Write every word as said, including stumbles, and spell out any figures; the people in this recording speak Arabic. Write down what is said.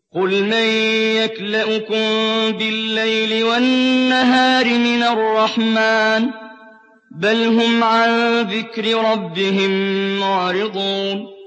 قُلْ مَن يَكْلَؤُكُم بِاللَّيْلِ وَالنَّهَارِ مِنَ الرَّحْمَٰنِ ۗ بَلْ هُمْ عَن ذِكْرِ رَبِّهِم مُّعْرِضُونَ